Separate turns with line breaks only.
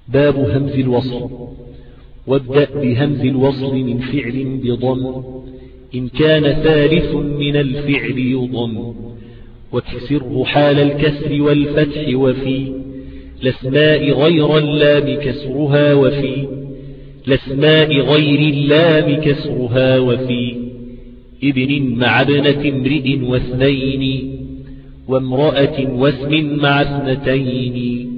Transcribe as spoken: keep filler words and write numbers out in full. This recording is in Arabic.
باب همز الوصل. وابدأ بهمز الوصل من فعل بضم إن كان ثالث من الفعل يضم، واكسره حال الكسر والفتح وفي الأسماء غير اللام كسرها وفي الأسماء غير اللام كسرها وفي ابن مع ابنة امرئ واثنين وامرأة واسم مع اثنتين